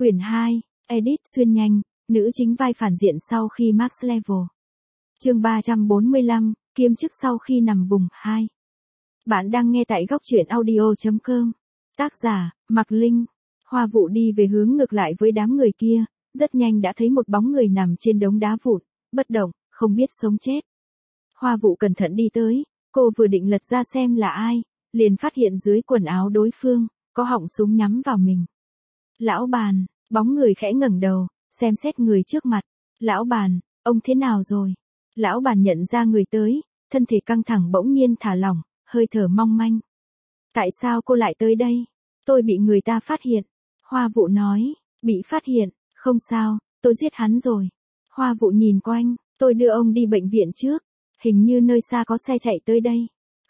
Quyển 2, Edit xuyên nhanh, nữ chính vai phản diện sau khi max level. Chương 345, kiêm chức sau khi nằm vùng 2. Bạn đang nghe tại góc truyện audio.com. Tác giả, Mạc Linh. Hoa Vụ đi về hướng ngược lại với đám người kia, rất nhanh đã thấy một bóng người nằm trên đống đá vụn, bất động, không biết sống chết. Hoa Vụ cẩn thận đi tới, cô vừa định lật ra xem là ai, liền phát hiện dưới quần áo đối phương, có họng súng nhắm vào mình. Lão Bàn, bóng người khẽ ngẩng đầu, xem xét người trước mặt. Lão Bàn, ông thế nào rồi? Lão Bàn nhận ra người tới, thân thể căng thẳng bỗng nhiên thả lỏng, hơi thở mong manh. Tại sao cô lại tới đây? Tôi bị người ta phát hiện. Hoa Vụ nói, bị phát hiện, không sao, tôi giết hắn rồi. Hoa Vụ nhìn quanh, tôi đưa ông đi bệnh viện trước. Hình như nơi xa có xe chạy tới đây.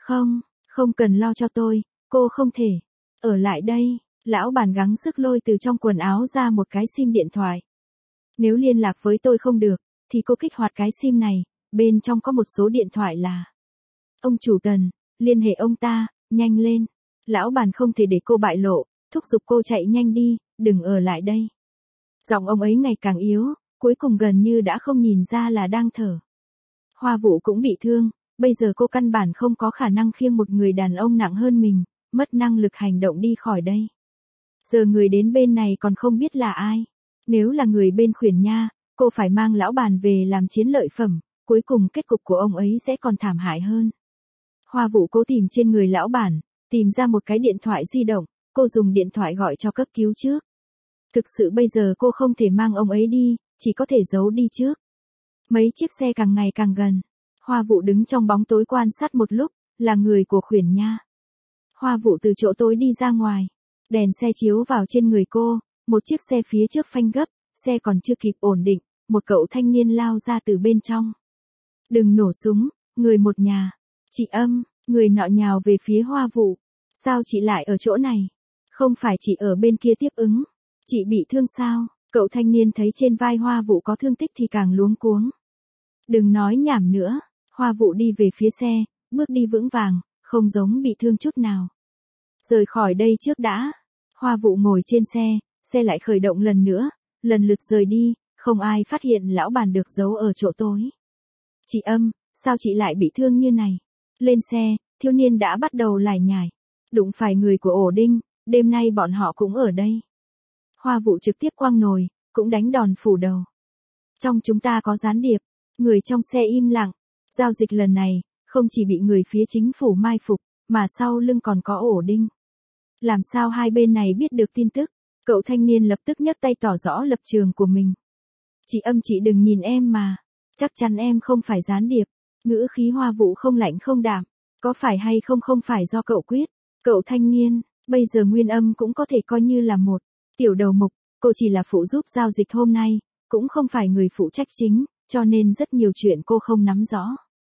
Không cần lo cho tôi, cô không thể. Ở lại đây, lão Bàn gắng sức lôi từ trong quần áo ra một cái sim điện thoại. Nếu liên lạc với tôi không được, thì cô kích hoạt cái sim này, bên trong có một số điện thoại là. Ông chủ Tần, liên hệ ông ta, nhanh lên. Lão Bàn không thể để cô bại lộ, thúc giục cô chạy nhanh đi, đừng ở lại đây. Giọng ông ấy ngày càng yếu, cuối cùng gần như đã không nhìn ra là đang thở. Hoa Vụ cũng bị thương, bây giờ cô căn bản không có khả năng khiêng một người đàn ông nặng hơn mình, mất năng lực hành động đi khỏi đây. Giờ người đến bên này còn không biết là ai. Nếu là người bên Khuyển Nha, cô phải mang lão Bàn về làm chiến lợi phẩm, cuối cùng kết cục của ông ấy sẽ còn thảm hại hơn. Hoa Vụ cố tìm trên người lão Bàn, tìm ra một cái điện thoại di động, cô dùng điện thoại gọi cho cấp cứu trước. Thực sự bây giờ cô không thể mang ông ấy đi, chỉ có thể giấu đi trước. Mấy chiếc xe càng ngày càng gần. Hoa Vụ đứng trong bóng tối quan sát một lúc, là người của Khuyển Nha. Hoa Vụ từ chỗ tối đi ra ngoài. Đèn xe chiếu vào trên người cô, một chiếc xe phía trước phanh gấp, xe còn chưa kịp ổn định, một cậu thanh niên lao ra từ bên trong. Đừng nổ súng, người một nhà. Chị Âm, người nọ nhào về phía Hoa Vụ. Sao chị lại ở chỗ này? Không phải chị ở bên kia tiếp ứng. Chị bị thương sao? Cậu thanh niên thấy trên vai Hoa Vụ có thương tích thì càng luống cuống. Đừng nói nhảm nữa. Hoa Vụ đi về phía xe, bước đi vững vàng, không giống bị thương chút nào. Rời khỏi đây trước đã. Hoa Vụ ngồi trên xe, xe lại khởi động lần nữa, lần lượt rời đi, không ai phát hiện lão Bàn được giấu ở chỗ tối. Chị Âm, sao chị lại bị thương như này? Lên xe, thiếu niên đã bắt đầu lải nhải. Đụng phải người của ổ Đinh, đêm nay bọn họ cũng ở đây. Hoa Vụ trực tiếp quăng nồi, cũng đánh đòn phủ đầu. Trong chúng ta có gián điệp, người trong xe im lặng. Giao dịch lần này, không chỉ bị người phía chính phủ mai phục, mà sau lưng còn có ổ Đinh. Làm sao hai bên này biết được tin tức? Cậu thanh niên lập tức nhấc tay tỏ rõ lập trường của mình. Chị Âm, chị đừng nhìn em mà. Chắc chắn em không phải gián điệp. Ngữ khí Hoa Vụ không lạnh không đạm. Có phải hay không không phải do cậu quyết. Cậu thanh niên, bây giờ Nguyên Âm cũng có thể coi như là một tiểu đầu mục. Cô chỉ là phụ giúp giao dịch hôm nay, cũng không phải người phụ trách chính, cho nên rất nhiều chuyện cô không nắm rõ.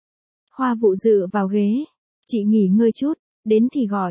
Hoa Vụ dựa vào ghế. Chị nghỉ ngơi chút, đến thì gọi.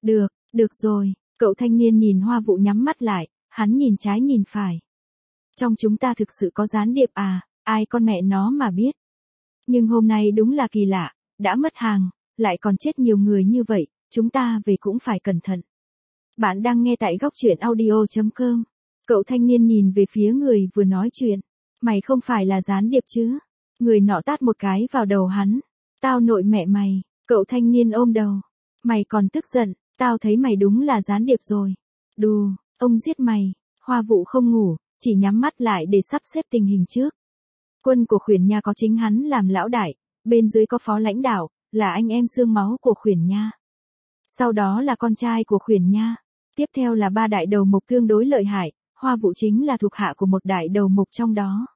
Được rồi. Cậu thanh niên nhìn Hoa Vụ nhắm mắt lại, hắn nhìn trái nhìn phải. Trong chúng ta thực sự có gián điệp à, ai con mẹ nó mà biết. Nhưng hôm nay đúng là kỳ lạ, đã mất hàng, lại còn chết nhiều người như vậy, chúng ta về cũng phải cẩn thận. Bạn đang nghe tại góc truyện audio.com. Cậu thanh niên nhìn về phía người vừa nói chuyện. Mày không phải là gián điệp chứ? Người nọ tát một cái vào đầu hắn. Tao nội mẹ mày. Cậu thanh niên ôm đầu. Mày còn tức giận, tao thấy mày đúng là gián điệp rồi. Đù, ông giết mày. Hoa Vụ không ngủ, chỉ nhắm mắt lại để sắp xếp tình hình trước. Quân của Khuyển Nha có chính hắn làm lão đại, bên dưới có phó lãnh đạo, là anh em xương máu của Khuyển Nha. Sau đó là con trai của Khuyển Nha. Tiếp theo là ba đại đầu mục tương đối lợi hại, Hoa Vụ chính là thuộc hạ của một đại đầu mục trong đó.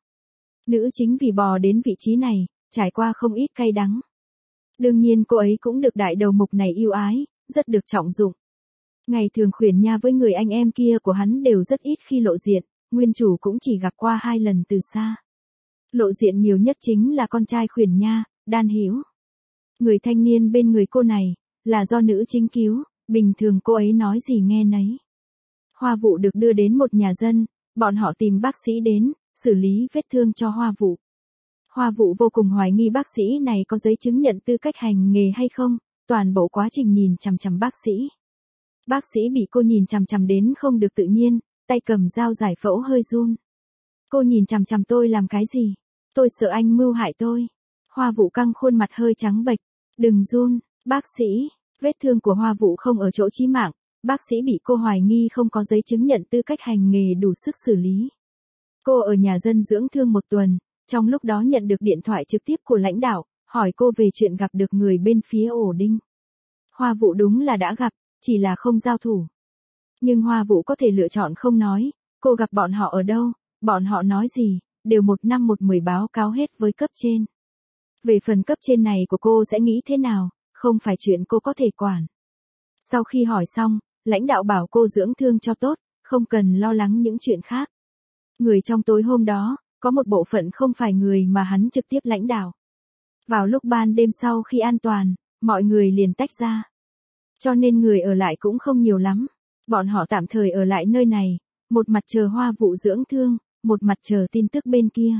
Nữ chính vì bò đến vị trí này, trải qua không ít cay đắng. Đương nhiên cô ấy cũng được đại đầu mục này yêu ái, rất được trọng dụng. Ngày thường Khuyển Nha với người anh em kia của hắn đều rất ít khi lộ diện, nguyên chủ cũng chỉ gặp qua 2 lần từ xa. Lộ diện nhiều nhất chính là con trai Khuyển Nha, Đan Hữu. Người thanh niên bên người cô này, là do nữ chính cứu, bình thường cô ấy nói gì nghe nấy. Hoa Vụ được đưa đến một nhà dân, bọn họ tìm bác sĩ đến, xử lý vết thương cho Hoa Vụ. Hoa Vụ vô cùng hoài nghi bác sĩ này có giấy chứng nhận tư cách hành nghề hay không, toàn bộ quá trình nhìn chằm chằm bác sĩ. Bác sĩ bị cô nhìn chằm chằm đến không được tự nhiên, tay cầm dao giải phẫu hơi run. Cô nhìn chằm chằm tôi làm cái gì? Tôi sợ anh mưu hại tôi. Hoa Vũ căng khuôn mặt hơi trắng bệch. Đừng run, bác sĩ. Vết thương của Hoa Vũ không ở chỗ chí mạng. Bác sĩ bị cô hoài nghi không có giấy chứng nhận tư cách hành nghề đủ sức xử lý. Cô ở nhà dân dưỡng thương 1 tuần, trong lúc đó nhận được điện thoại trực tiếp của lãnh đạo, hỏi cô về chuyện gặp được người bên phía ổ đinh. Hoa Vũ đúng là đã gặp, chỉ là không giao thủ. Nhưng Hoa Vũ có thể lựa chọn không nói, cô gặp bọn họ ở đâu, bọn họ nói gì, đều 1 năm 1 mười báo cáo hết với cấp trên. Về phần cấp trên này của cô sẽ nghĩ thế nào, không phải chuyện cô có thể quản. Sau khi hỏi xong, lãnh đạo bảo cô dưỡng thương cho tốt, không cần lo lắng những chuyện khác. Người trong tối hôm đó, có một bộ phận không phải người mà hắn trực tiếp lãnh đạo. Vào lúc ban đêm sau khi an toàn, mọi người liền tách ra. Cho nên người ở lại cũng không nhiều lắm. Bọn họ tạm thời ở lại nơi này, một mặt chờ Hoa Vũ dưỡng thương, một mặt chờ tin tức bên kia.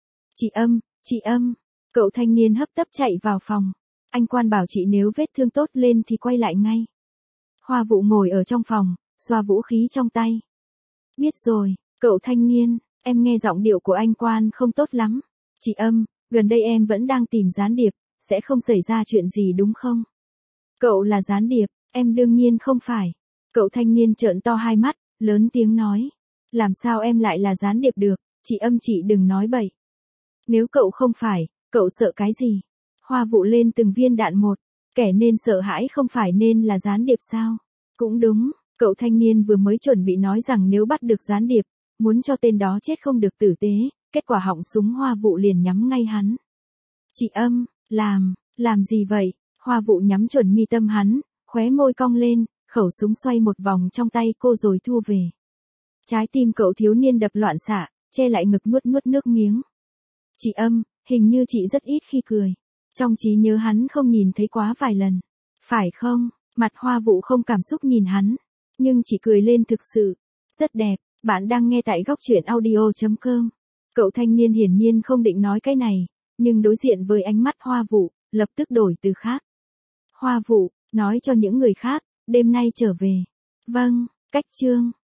Chị Âm, cậu thanh niên hấp tấp chạy vào phòng. Anh quan bảo chị nếu vết thương tốt lên thì quay lại ngay. Hoa Vũ ngồi ở trong phòng, xoa vũ khí trong tay. Biết rồi, cậu thanh niên, em nghe giọng điệu của anh quan không tốt lắm. Chị Âm, gần đây em vẫn đang tìm gián điệp, sẽ không xảy ra chuyện gì đúng không? Cậu là gián điệp, em đương nhiên không phải. Cậu thanh niên trợn to hai mắt, lớn tiếng nói. Làm sao em lại là gián điệp được, chị Âm chị đừng nói bậy. Nếu cậu không phải, cậu sợ cái gì? Hoa Vũ lên từng viên đạn một, kẻ nên sợ hãi không phải nên là gián điệp sao? Cũng đúng, cậu thanh niên vừa mới chuẩn bị nói rằng nếu bắt được gián điệp, muốn cho tên đó chết không được tử tế, kết quả họng súng Hoa Vũ liền nhắm ngay hắn. Chị Âm, làm gì vậy? Hoa Vũ nhắm chuẩn mi tâm hắn, khóe môi cong lên, khẩu súng xoay một vòng trong tay cô rồi thu về. Trái tim cậu thiếu niên đập loạn xạ, che lại ngực nuốt nước miếng. Chị Âm, hình như chị rất ít khi cười. Trong trí nhớ hắn không nhìn thấy quá vài lần. Phải không? Mặt Hoa Vũ không cảm xúc nhìn hắn, nhưng chỉ cười lên thực sự. Rất đẹp, bạn đang nghe tại góc truyện audio.com. Cậu thanh niên hiển nhiên không định nói cái này, nhưng đối diện với ánh mắt Hoa Vũ, lập tức đổi từ khác. Hoa Vũ, nói cho những người khác, đêm nay trở về. Vâng, cách chương.